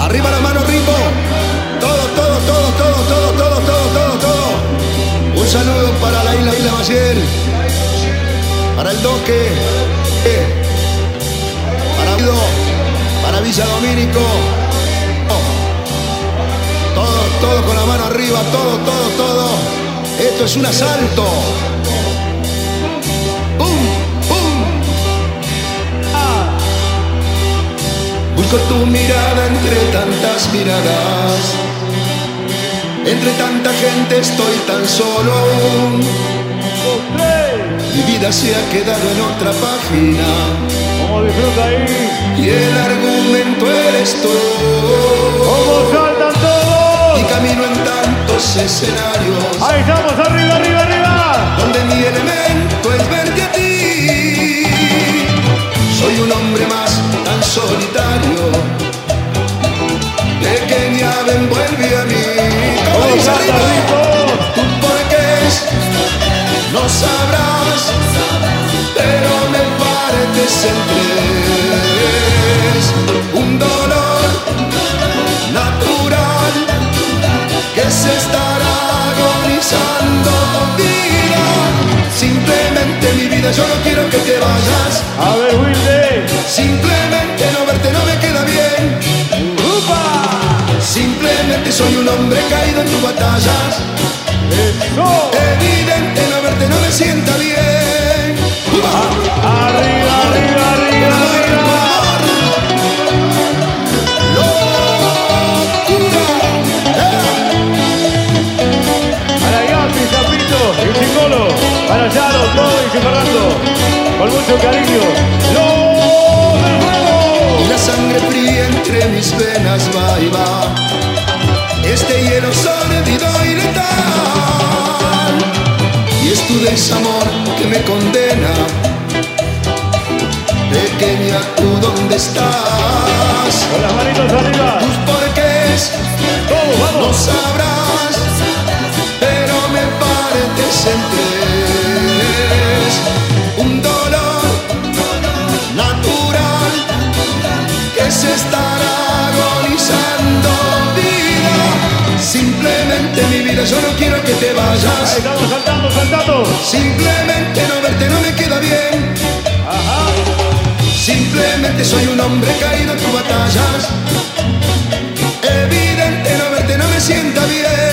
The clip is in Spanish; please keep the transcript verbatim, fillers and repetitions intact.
Arriba la mano, ritmo. Todo, todo, todo, todo, todo, todo, todo, todo, todo. Un saludo para la isla, Isla Maciel. Para el Doque. Para Vido. Para Villa Domínico. Todo, todo con la mano arriba. Todo, todo, todo. Esto es un asalto. ¡Pum! ¡Pum! Busco tu mirada entre tantas miradas. Entre tanta gente estoy tan solo aún. Mi vida se ha quedado en otra página. ¿Cómo disfruta ahí? Y el argumento eres tú. ¿Cómo saltan todos? Y camino en tantos escenarios. Ahí estamos, arriba, arriba, arriba. Donde mi elemento es verte a ti. Soy un hombre más tan solitario. Pequeña, ven, vuelve a mí. Como dice arriba, tú porque es, no sabrás, pero me partes en tres. Un dolor natural que se estará agonizando. Vida, simplemente mi vida, yo no quiero que te vayas. A ver, Wilde. Simplemente no verte no me queda bien. Simplemente soy un hombre caído en tus batallas. Eso. Evidente no verte no me sienta bien. Arriba, arriba, arriba, arriba. Locura. Para Gapi, Zapito, el Chingolo. Para Yaro, todo y Fernando. Con mucho cariño. ¡Los del fuego! Y la sangre fría entre mis venas va y va. Este hielo sórdido y letal. Y es tu desamor que me condena. Pequeña, ¿tú dónde estás? Con las manitos arriba. Tus porqués Todos, no vamos. sabrás, pero me partes en tres. Un dolor natural que se estará agonizando. Vida, simplemente mi vida, yo no quiero que te Ahí vayas. estamos saltando, saltando. Simplemente no verte no me queda bien. Ajá. Simplemente soy un hombre caído en tus batallas. Evidente no verte no me sienta bien.